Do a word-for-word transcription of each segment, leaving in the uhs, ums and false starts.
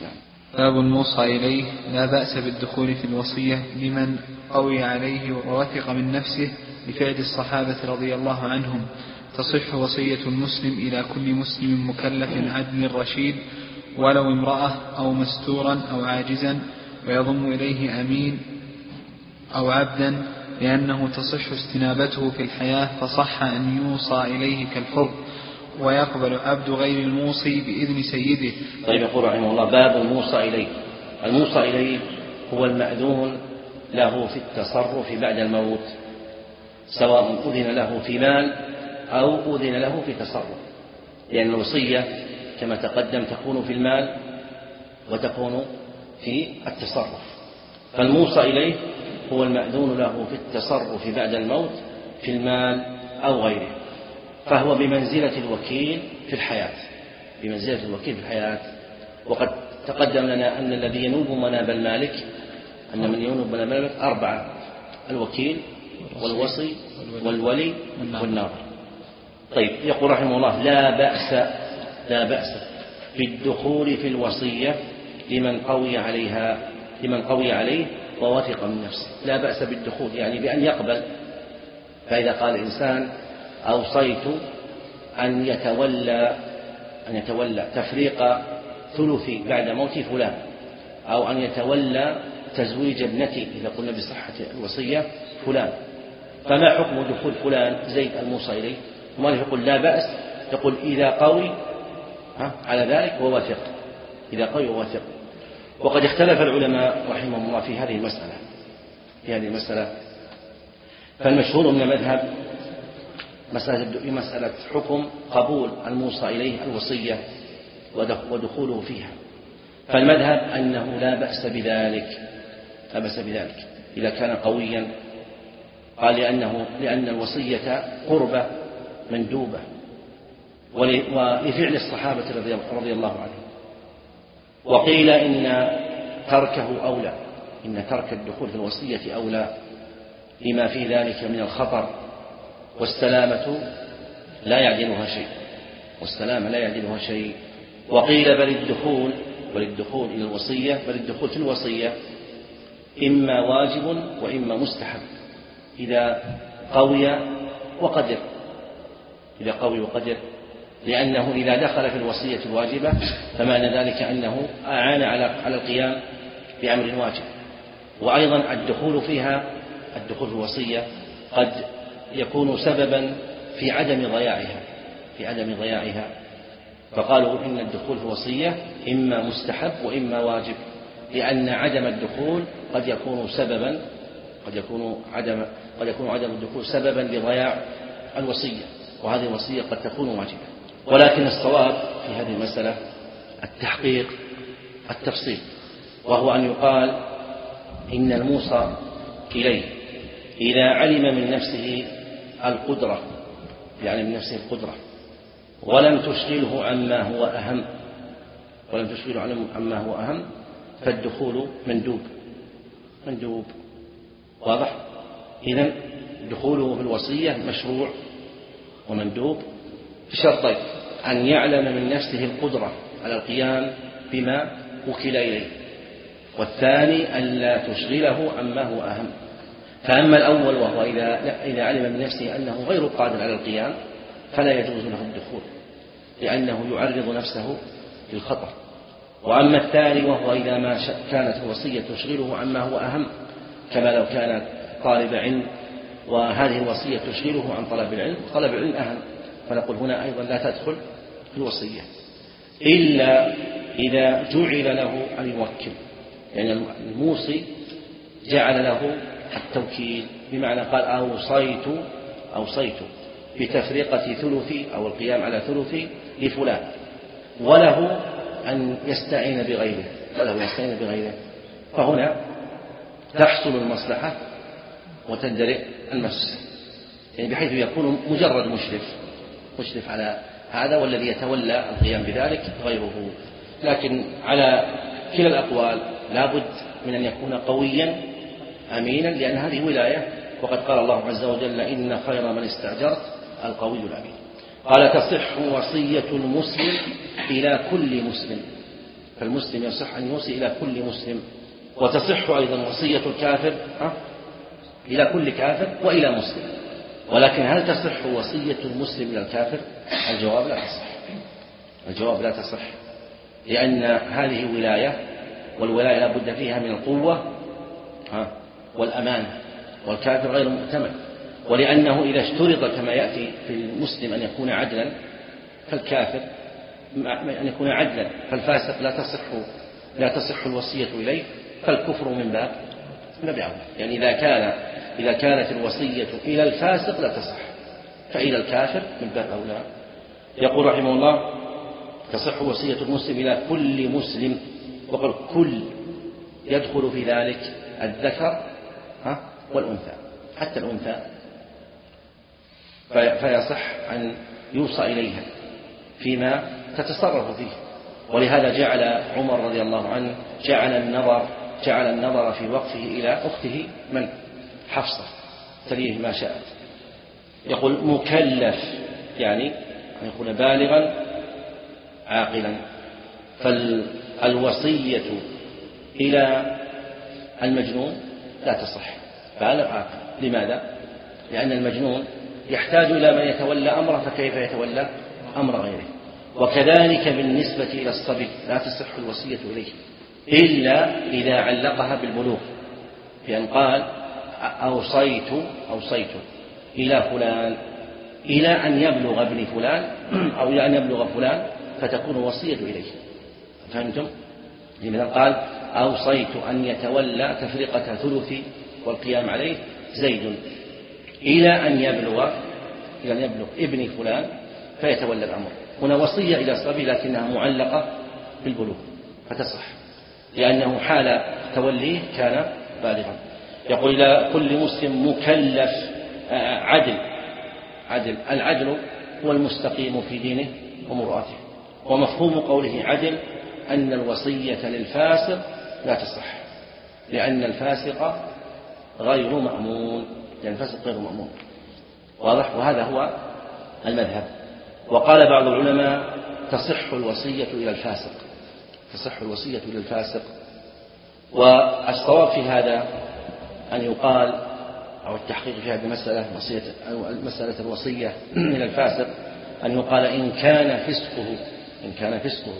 باب الموصى إليه لا بأس بالدخول في الوصية لمن قوي عليه ووثق من نفسه لفعل الصحابة رضي الله عنهم. تصح وصية المسلم إلى كل مسلم مكلف عدل رشيد ولو امرأة أو مستورا أو عاجزا، ويضم إليه أمين أو عبدا، لأنه تصح استنابته في الحياة، فصح أن يوصى إليه كالحر، ويقبل عبد غير الموصي بإذن سيده. طيب، يقول رحمه الله: باب الموصى إليه. الموصى إليه هو المأذون له في التصرف بعد الموت، سواء أذن له في مال أو أذن له في تصرف، لأن الوصية كما تقدم تكون في المال وتكون في التصرف. فالموصى إليه هو المأذون له في التصرف بعد الموت في المال أو غيره، فهو بمنزلة الوكيل في الحياة بمنزلة الوكيل في الحياة. وقد تقدم لنا أن الذي ينوب مناب المالك أن من ينوب مناب المالك أربعة: الوكيل والوصي والولي والناظر. طيب، يقول رحمه الله: لا بأس لا بأس بالدخول في الوصية لمن قوي عليها لمن قوي عليه ووثق من نفسه. لا بأس بالدخول يعني بأن يقبل. فإذا قال الإنسان: أوصيت أن يتولى أن يتولى تفريق ثلثي بعد موت فلان، أو أن يتولى تزويج ابنتي إذا قلنا بصحة الوصية فلان، فما حكم دخول فلان زيد الموصى إليه؟ وما يقول لا بأس، يقول إذا قوي على ذلك ووثق إذا قوي ووثق. وقد اختلف العلماء رحمهم الله في هذه المسألة في هذه المسألة فالمشهور من المذهب مسألة مسألة حكم قبول الموصى إليه الوصية ودخوله فيها. فالمذهب أنه لا بأس بذلك لا بأس بذلك إذا كان قويا، قال لأنه لأن الوصية قربة مندوبة، ولفعل الصحابة رضي الله عنهم. وقيل إن تركه أولى إن ترك الدخول في الوصية أولى لما في ذلك من الخطر، والسلامة لا يعدلها شيء والسلامة لا يعدلها شيء. وقيل بل الدخول بل الدخول إلى الوصية بل الدخول في الوصية إما واجب وإما مستحب إذا قوي وقدر إذا قوي وقدر لأنه إذا دخل في الوصية الواجبة فمعنى ذلك أنه أعان على على القيام بأمر واجب. وأيضا الدخول فيها الدخول في الوصية قد يكون سببا في عدم ضياعها في عدم ضياعها فقالوا إن الدخول في الوصية إما مستحب وإما واجب، لأن عدم الدخول قد يكون سببا قد يكون عدم قد يكون عدم الدخول سببا لضياع الوصية، وهذه الوصية قد تكون واجبة. ولكن الصواب في هذه المسألة التحقيق التفصيل، وهو أن يقال إن الموصى إليه إذا علم من نفسه القدرة يعني من نفسه القدرة ولم تشغله عما هو أهم ولم تشغله عما هو أهم فالدخول مندوب مندوب واضح؟ إذن دخوله في الوصية مشروع ومندوب بشرطين: أن يعلم من نفسه القدرة على القيام بما وكل إليه، والثاني أن لا تشغله عما هو أهم. فأما الأول وهو إذا, إذا علم من نفسه أنه غير قادر على القيام فلا يجوز له الدخول لأنه يعرض نفسه للخطر. وأما الثاني وهو إذا ما كانت الوصية تشغله عما هو أهم، كما لو كان طالب علم وهذه الوصية تشغله عن طلب العلم، طلب العلم أهم، فنقول هنا أيضا لا تدخل في الوصية إلا إذا جعل له الموكل، يعني الموصي جعل له التوكيل، بمعنى قال أوصيت أوصيت بتفرقة ثلثي أو القيام على ثلثي لفلان، وله أن يستعين بغيره وله يستعين بغيره فهنا تحصل المصلحة وتندرئ المفسدة، يعني بحيث يكون مجرد مشرف مشرف على هذا، والذي يتولى القيام بذلك غيره. لكن على كلا الأقوال لابد من أن يكون قويا أمينا، لأن هذه ولاية، وقد قال الله عز وجل: إن خير من استأجرت القوي الأمين. قال: تصح وصية المسلم إلى كل مسلم. فالمسلم يصح أن يوصي إلى كل مسلم، وتصح أيضا وصية الكافر إلى كل كافر وإلى مسلم. ولكن هل تصح وصية المسلم إلى الكافر؟ الجواب لا تصح، الجواب لا تصح، لأن هذه ولاية، والولاية لا بد فيها من القوة والأمانة، والكافر غير مؤتمن. ولأنه إذا اشترط كما يأتي في المسلم أن يكون عدلا، فالكافر أن يكون عدلا، فالفاسق لا تصح لا تصح الوصية إليه، فالكفر من باب من باب يعني إذا كان إذا كانت الوصية إلى الفاسق لا تصح، فإلى الكافر من باب أولى. يقول رحمه الله: تصح وصية المسلم إلى كل مسلم، وقال كل يدخل في ذلك الذكر والأنثى، حتى الأنثى فيصح أن يوصى إليها فيما تتصرف فيه. ولهذا جعل عمر رضي الله عنه جعل النظر جعل النظر في وقفه إلى أخته من حفصة تليه ما شاءت. يقول مكلف، يعني أن يكون بالغا عاقلا. فالوصية إلى المجنون لا تصح، بالغ عاقل. لماذا؟ لأن المجنون يحتاج إلى من يتولى أمره، فكيف يتولى أمر غيره؟ وكذلك بالنسبة إلى الصبي لا تصح الوصية إليه إلا إذا علقها بالبلوغ، بأن قال أوصيت أوصيت إلى فلان إلى أن يبلغ ابن فلان أو إلى أن يبلغ فلان، فتكون وصية إليه. فهمتم؟ لماذا قال أوصيت أن يتولى تفرقة ثلث والقيام عليه زيد إلى أن يبلغ إلى أن يبلغ ابن فلان فيتولى الأمر. هنا وصية إلى الصبي لكنها معلقة بالبلوغ فتصح، لأنه حال توليه كان بالغا. يقول إلى كل مسلم مكلف عدل. عدل العدل هو المستقيم في دينه ومرؤته، ومفهوم قوله عدل أن الوصية للفاسق لا تصح، لأن الفاسق غير مأمون، لأن الفاسق غير مأمون. واضح؟ وهذا هو المذهب. وقال بعض العلماء تصح الوصية إلى الفاسق، تصح الوصية إلى الفاسق. والصواب في هذا أن يقال، أو التحقيق في هذه المسألة مسألة الوصية إلى الفاسق، أن يقال إن كان فسقه إن كان فسقه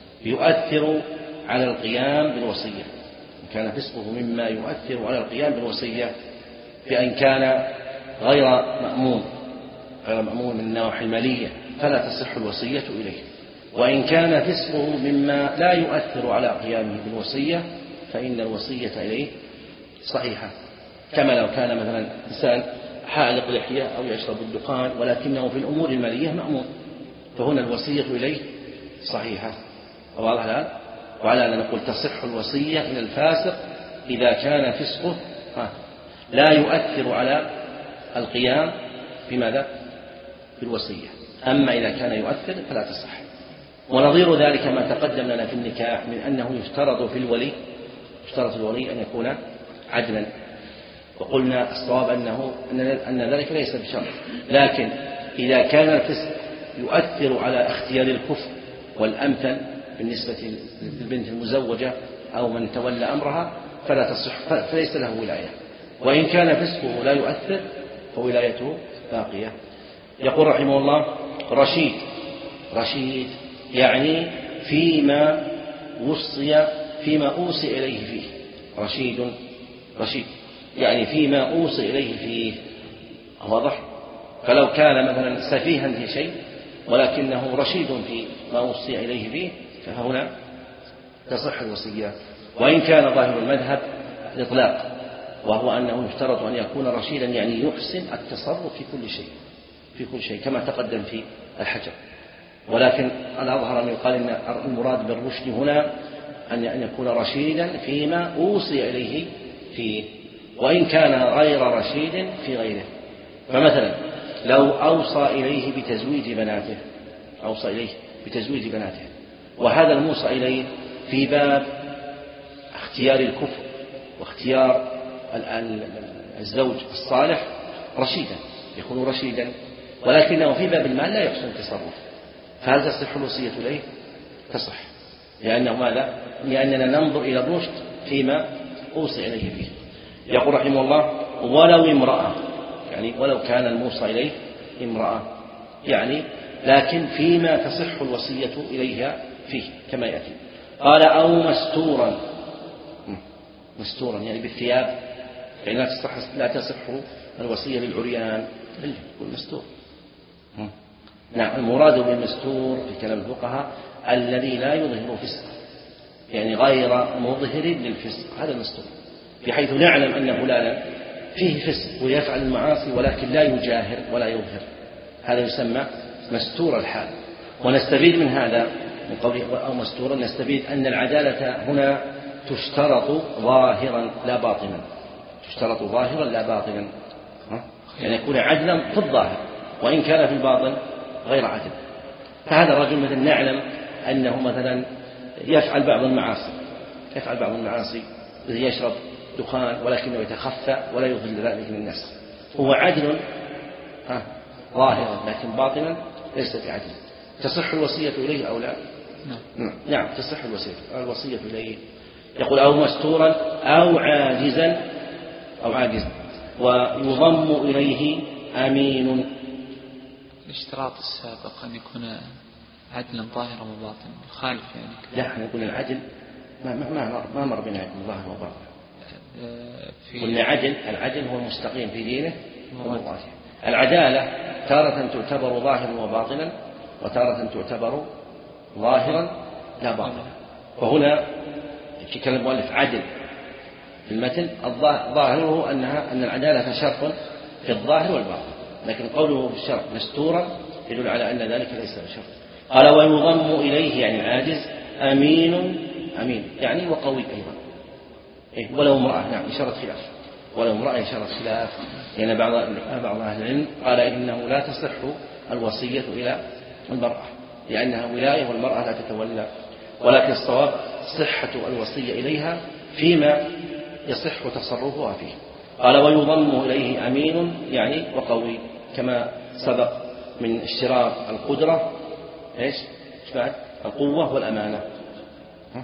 يؤثر على القيام بالوصية، إن كان فسقه مما يؤثر على القيام بالوصية، بأن كان غير مأمون غير مأمون من النواحي المالية فلا تصح الوصية إليه. وإن كان فسقه مما لا يؤثر على قيامه بالوصية فإن الوصية إليه صحيحة، كما لو كان مثلا إنسان حالق لحية أو يشرب الدخان ولكنه في الأمور المالية مأمون، فهنا الوصية إليه صحيحة. واضح الآن؟ وعلى أن نقول تصح الوصية إلى الفاسق إذا كان فسقه لا يؤثر على القيام بماذا؟ بالوصية. أما إذا كان يؤثر فلا تصح. ونظير ذلك ما تقدم لنا في النكاح من أنه يشترط في الولي يشترط الولي أن يكون عدلا، وقلنا الصواب أنه أن ذلك ليس بشرط، لكن إذا كان الفسق يؤثر على اختيار الكفء والأمثل بالنسبة للبنت المزوجة أو من تولى أمرها فلا تصح، فليس له ولاية. وإن كان فسقه لا يؤثر فولايته باقية. يقول رحمه الله رشيد. رشيد يعني فيما وصي فيما أوصي إليه فيه. رشيد رشيد يعني فيما أوصي إليه فيه. واضح؟ فلو كان مثلا سفيها في شيء ولكنه رشيد في ما أوصي إليه فيه فهنا تصح الوصية. وإن كان ظاهر المذهب الإطلاق، وهو أنه يشترط أن يكون رشيدا يعني يحسن التصرف في كل شيء في كل شيء كما تقدم في الحجر. ولكن الأظهر أن يقال إن المراد بالرشد هنا أن يكون رشيدا فيما أوصي إليه فيه، وإن كان غير رشيد في غيره. فمثلا لو أوصى إليه بتزويج بناته أوصى إليه بتزويج بناته وهذا الموصى إليه في باب اختيار الكفر واختيار الزوج الصالح رشيدا، يكون رشيدا، ولكنه في باب المال لا يحسن التصرف، فهل تصح الوصية إليه؟ تصح. لأنه ماذا؟ لأننا ننظر إلى الرشد فيما أوصي إليه فيه. يقول رحمه الله: ولو امرأة، يعني ولو كان الموصى إليه امرأة، يعني لكن فيما تصح الوصية إليها فيه كما يأتي. قال: أو مستورا، مستورا يعني بالثياب، يعني لا تصح لا تصح الوصية للعريان إلا يكون مستور. نعم، المراد بالمستور في كلام الفقهاء الذي لا يظهر فسقا، يعني غير مظهر للفسق، هذا المستور، بحيث نعلم أن فلانا فيه فسق ويفعل المعاصي ولكن لا يجاهر ولا يظهر، هذا يسمى مستور الحال. ونستفيد من هذا من قوله أو مستورا، نستفيد أن العدالة هنا تشترط ظاهرا لا باطنا، تشترط ظاهرا لا باطنا، يعني يكون عدلا في الظاهر وإن كان في الباطن غير عدل. فهذا الرجل مثلا نعلم أنه مثلا يفعل بعض المعاصي، يفعل بعض المعاصي يشرب دخان ولكنه يتخفى ولا يظهر ذلك للناس، هو عدل ظاهرا لكن باطنا ليس بعدل. تصح الوصية إليه أو لا؟ نعم, نعم تصح الوصية الوصية إليه. يقول: أو مستورا أو عاجزا أو عاجزا ويضم إليه أمين. الاشتراط السابق أن يكون عدلا ظاهرا وباطنا خالف يعني. لا، احنا نقول العدل ما ما ما, ما مر بنا ظاهر وباطن. قلنا عدل، العدل هو المستقيم في دينه ومراده. العدالة تارة تعتبر ظاهرا وباطنا وتارة تعتبر ظاهرا لا باطنا. وهنا يتكلم المؤلف عدل في المتن، ظاهره أنها أن العدالة شرط في الظاهر والباطن، لكن قوله في الشرط مستورا يدل على أن ذلك ليس بشرط. قال: ويضم إليه يعني العاجز أمين، أمين يعني وقوي أيضا. إيه؟ ولو امرأة، نعم إشارة خلاف، ولو امرأة إشارة خلاف، لأن بعض بعض أهل العلم قال إنه لا تصح الوصية إلى المرأة لأنها ولاية والمرأة لا تتولى، ولكن الصواب صحة الوصية إليها فيما يصح تصرفها فيه. قال: ويضم إليه أمين يعني وقوي، كما سبق من اشتراط القدرة إيش؟ بعد القوة والأمانة. ها؟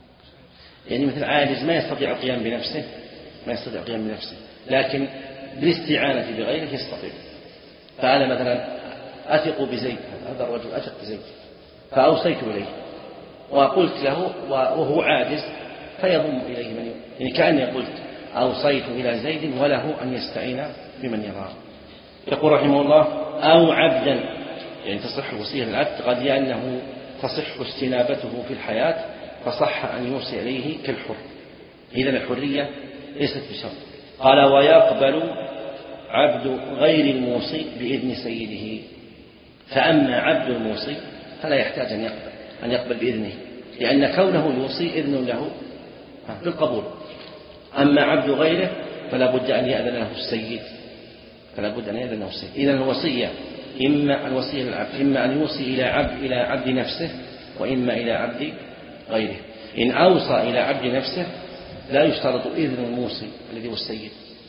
يعني مثل عاجز ما يستطيع القيام بنفسه، ما يستطيع القيام بنفسه، لكن بالاستعانة بغيره يستطيع. فأنا مثلا أثق بزيد، هذا الرجل أثق بزيد، فأوصيت إليه وقلت له وهو عاجز فيضم إليه من، يعني كأني قلت أوصيت إلى زيد وله أن يستعين بمن يراه. يقول رحمه الله: أو عبدا، يعني تصح الوصية للعبد قد لأنه تصح استنابته في الحياة فصح أن يوصي إليه كالحر، إذا الحرية ليست بشرط. قال: ويقبل عبد غير الموصي بإذن سيده، فأما عبد الموصي فلا يحتاج أن يقبل أن يقبل بإذنه، لأن كونه يوصي إذن له بالقبول. أما عبد غيره فلا بد أن يأذن له السيد، فلا بد أن يأذن له السيد. إذن الوصية إما الوصية للعبد إما أن يوصي إلى عبد إلى عبد نفسه وإما إلى عبد غيره. إن أوصى إلى عبد نفسه لا يشترط إذن الموصي الذي هو السيد،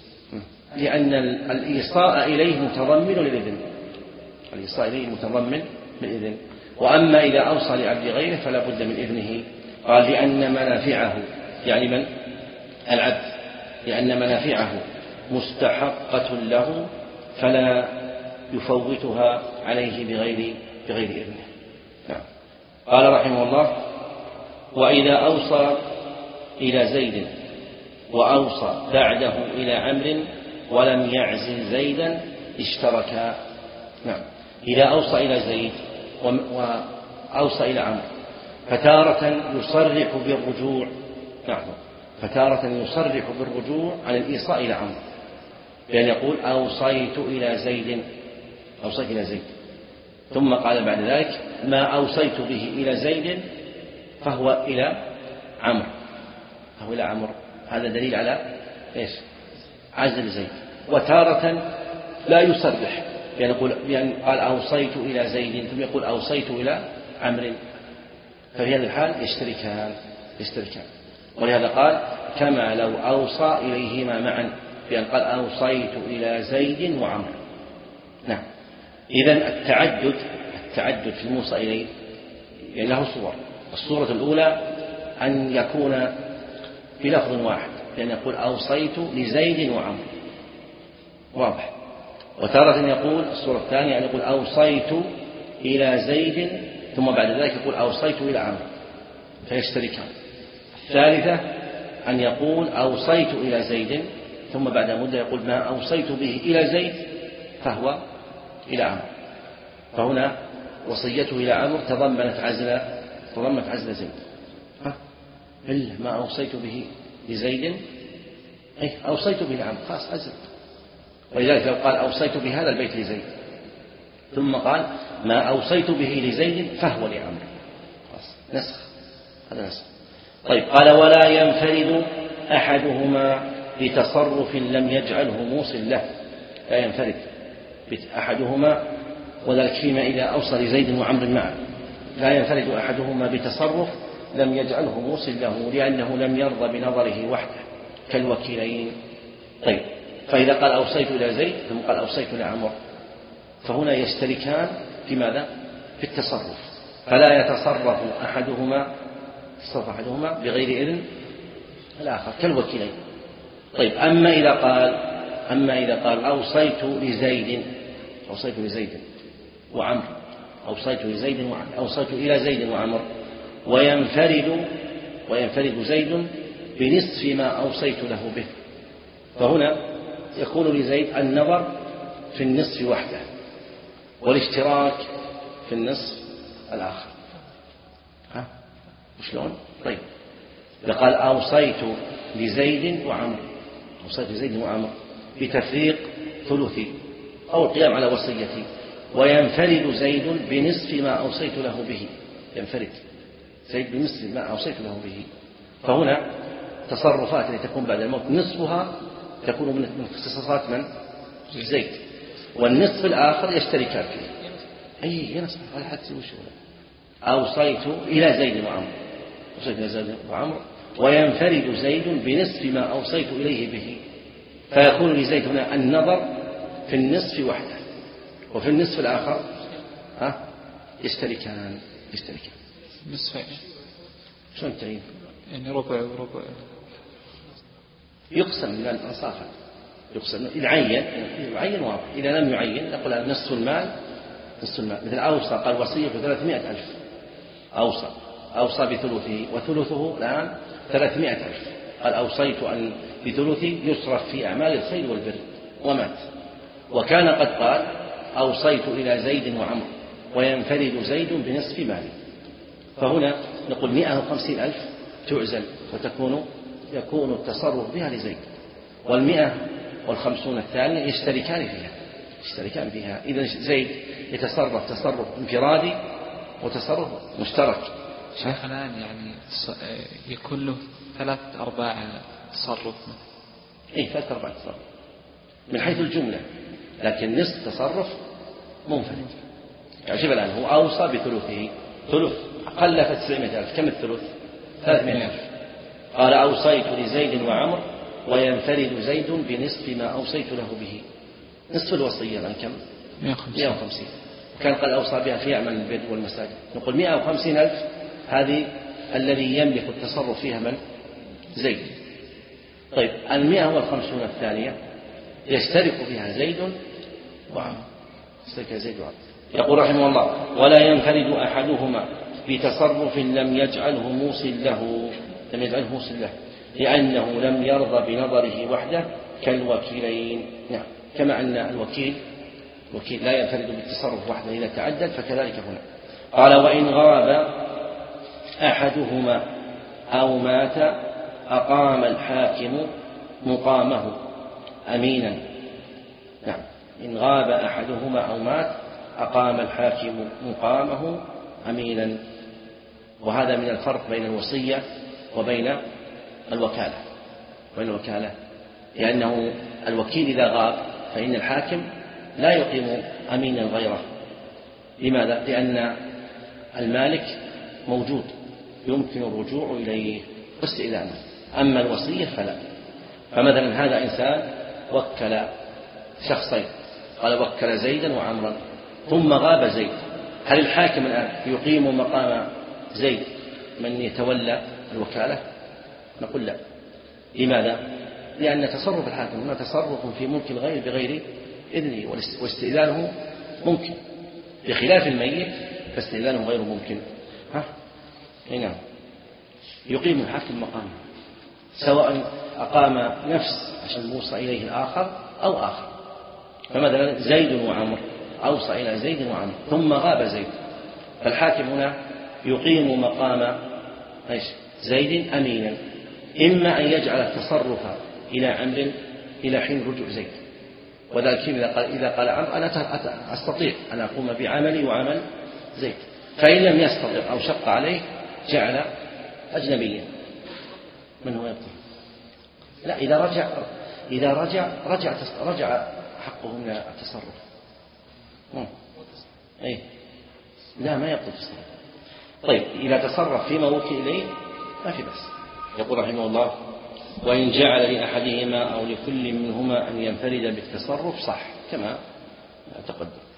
لأن الإيصاء إليه متضمن للإذن، الإيصاء إليه متضمن للإذن. وأما إذا أوصى لعبد غيره فلا بد من إذنه. قال: لأن منافعه، يعني من؟ العبد، لأن منافعه مستحقة له فلا يفوتها عليه بغير بغير إذنه. نعم. قال رحمه الله: وإذا أوصى إلى زيد وأوصى بعده إلى عمرو ولم يعزل زيدا اشتركا. نعم. إذا أوصى إلى زيد وأوصى إلى عمرو فتارة يصرح بالرجوع، نعم، فتارة يصرح بالرجوع عن الإيصاء إلى عمرو، بأن يقول أوصيت إلى زيد، أوصيت إلى زيد، ثم قال بعد ذلك ما أوصيت به إلى زيد فهو إلى عمرو، فهو إلى عمرو. هذا دليل على إيش؟ عزل زيد. وتارة لا يصرح، بأن يقول بأن قال أوصيت إلى زيد ثم يقول أوصيت إلى عمرو، ففي هذا الحال يشتركان يشتركان ولهذا قال كما لو أوصى إليهما معا، بأن قال أوصيت إلى زيد وعمرو. نعم. إذن التعدد التعدد في الموصى إليه يعني له صور. الصورة الأولى أن يكون بلفظ واحد، لأن يقول أوصيت لزيد وعمر، واضح. وتارة يقول الصورة الثانية أن يقول أوصيت إلى زيد ثم بعد ذلك يقول أوصيت إلى عمر فيشتركان. الثالثة أن يقول أوصيت إلى زيد ثم بعد مدة يقول ما أوصيت به إلى زيد فهو إلى عمر، فهنا وصيته إلى عمر تضمنت عزل تضمنت عزل زيد. إلا ما أوصيت به لزيد أي أوصيت به لعمر خاص عزل. ولذلك لو قال أوصيت بهذا البيت لزيد ثم قال ما أوصيت به لزيد فهو لعمر خاص نسخ، هذا نسخ. طيب قال ولا ينفرد أحدهما بتصرف لم يجعله موصل له، لا ينفرد أحدهما، وذلك فيما إذا أوصى لزيد وعمر معا، لا ينفرد أحدهما بتصرف لم يجعله موصل له لأنه لم يرضى بنظره وحده كالوكيلين. طيب فإذا قال أوصيت إلى زيد ثم قال أوصيت لعمر فهنا يشتركان في ماذا؟ في التصرف، فلا يتصرف أحدهما تصرف أحدهما بغير إذن الآخر كالوكيلين. طيب أما إذا قال أما إذا قال أوصيت لزيد أوصيت لزيد وعمر أوصيت لزيد وعمر أوصيت إلى زيد وعمر وينفرد وينفرد زيد بنصف ما أوصيت له به، فهنا يكون لزيد النظر في النصف وحده والاشتراك في النصف الآخر. ها وشلون؟ طيب إذا قال أوصيت لزيد وعمر أوصيت لزيد وعمر بتفريق ثلثي أو القيام على وصيتي، وينفرد زيد بنصف ما أوصيت له به، ينفرد زيد بنصف ما أوصيت له به، فهنا تصرفات التي تكون بعد الموت نصفها تكون من اختصاصات من؟ زيد، والنصف الآخر يشتركان فيه. أي نصف ولا حد يسوي شغله. أوصيت إلى زيد وعمر أوصيت إلى زيد وعمر وينفرد زيد بنصف ما أوصيت إليه به، فيكون لزيد هنا النظر في النصف وحده وفي النصف الآخر ها يشتركان يشتركان نصفين. شلون تعين؟ يعني ربع وربع يقسم من الأنصاف، يقسم يعين يعين واضح. إذا لم يعين نقول نصف المال نصف المال، مثل أوصى قال وصية بثلاثمائة ألف، أوصى أوصى بثلثه وثلثه الآن ثلاثمائة ألف، قال أوصيت أن بثلثي يصرف في أعمال الخير والبر ومات، وكان قد قال أوصيت إلى زيد وعمر وينفرد زيد بنصف مالي، فهنا نقول مئة وخمسين ألف تعزل وتكون يكون التصرف بها لزيد، والمئة والخمسون الثانية يشتركان فيها يشتركان فيها إذا زيد يتصرف تصرف انفرادي وتصرف مشترك. شيخ الآن يعني يكون له ثلاث أرباع تصرف، إيه ثلاث أرباع تصرف من حيث الجملة، لكن نصف تصرف منفرد. يعني شوف الآن هو أوصى بثلثه، ثلث أقل فتسعمائة ألف، كم الثلث؟ ثلاثمائة ألف. قال أوصيت لزيد وعمر وينفرد زيد بنصف ما أوصيت له به، نصف الوصية الآن كم؟ مئة وخمسين. كان قد أوصى بها في أعمال البر والمساجد، نقول مئة وخمسين ألف هذه الذي يملك التصرف فيها من؟ زيد. طيب المئة والخمسون الثانية يشترك فيها زيد وعمر يشترك زيد وعمر. يقول رحمه الله ولا ينفرد أحدهما بتصرف لم يجعله موصل له لم يجعله موصل له لأنه لم يرضى بنظره وحده كالوكيلين. نعم كما أن الوكيل وكيل لا ينفرد بالتصرف وحده إذا تعدد فكذلك هنا. قال وإن غاب أحدهما أو مات أقام الحاكم مقامه أمينا. نعم إن غاب أحدهما أو مات أقام الحاكم مقامه أمينا، وهذا من الفرق بين الوصية وبين الوكالة وبين الوكالة لأنه الوكيل إذا غاب فإن الحاكم لا يقيم أمينا غيره. لماذا؟ لأن المالك موجود يمكن الرجوع إليه واستئذانه، أما الوصية فلا. فمثلا هذا إنسان وكل شخصين، قال وكل زيدا وعمرا ثم غاب زيد، هل الحاكم الآن يقيم مقام زيد من يتولى الوكالة؟ نقول لا. لماذا؟ لأن تصرف الحاكم هنا تصرف في ملك الغير بغير إذنه، واستئذانه ممكن، بخلاف الميت فاستئذانه غير ممكن. ها؟ نعم. يقيم الحاكم مقامه، سواء أقام نفس عشان موصى إليه الآخر أو آخر. فمثلا زيد وعمر أوصى إلى زيد وعمر ثم غاب زيد، فالحاكم هنا يقيم مقام زيد أمينا، إما أن يجعل التصرف إلى عمر إلى حين رجوع زيد، وذلك إذا قال, إذا قال عمر أنا أستطيع أن أقوم بعملي وعمل زيد، فإن لم يستطع أو شق عليه جعل أجنبيا. من هو يبطل؟ لا، إذا رجع إذا رجع رجع رجع حقه من التصرف. أي لا، ما يبطل التصرف. طيب إذا تصرف فيما وكل إليه ما في بأس. يقول رحمه الله: وإن جعل لأحدهما أو لكل منهما أن ينفرد بالتصرف صح كما تقدم.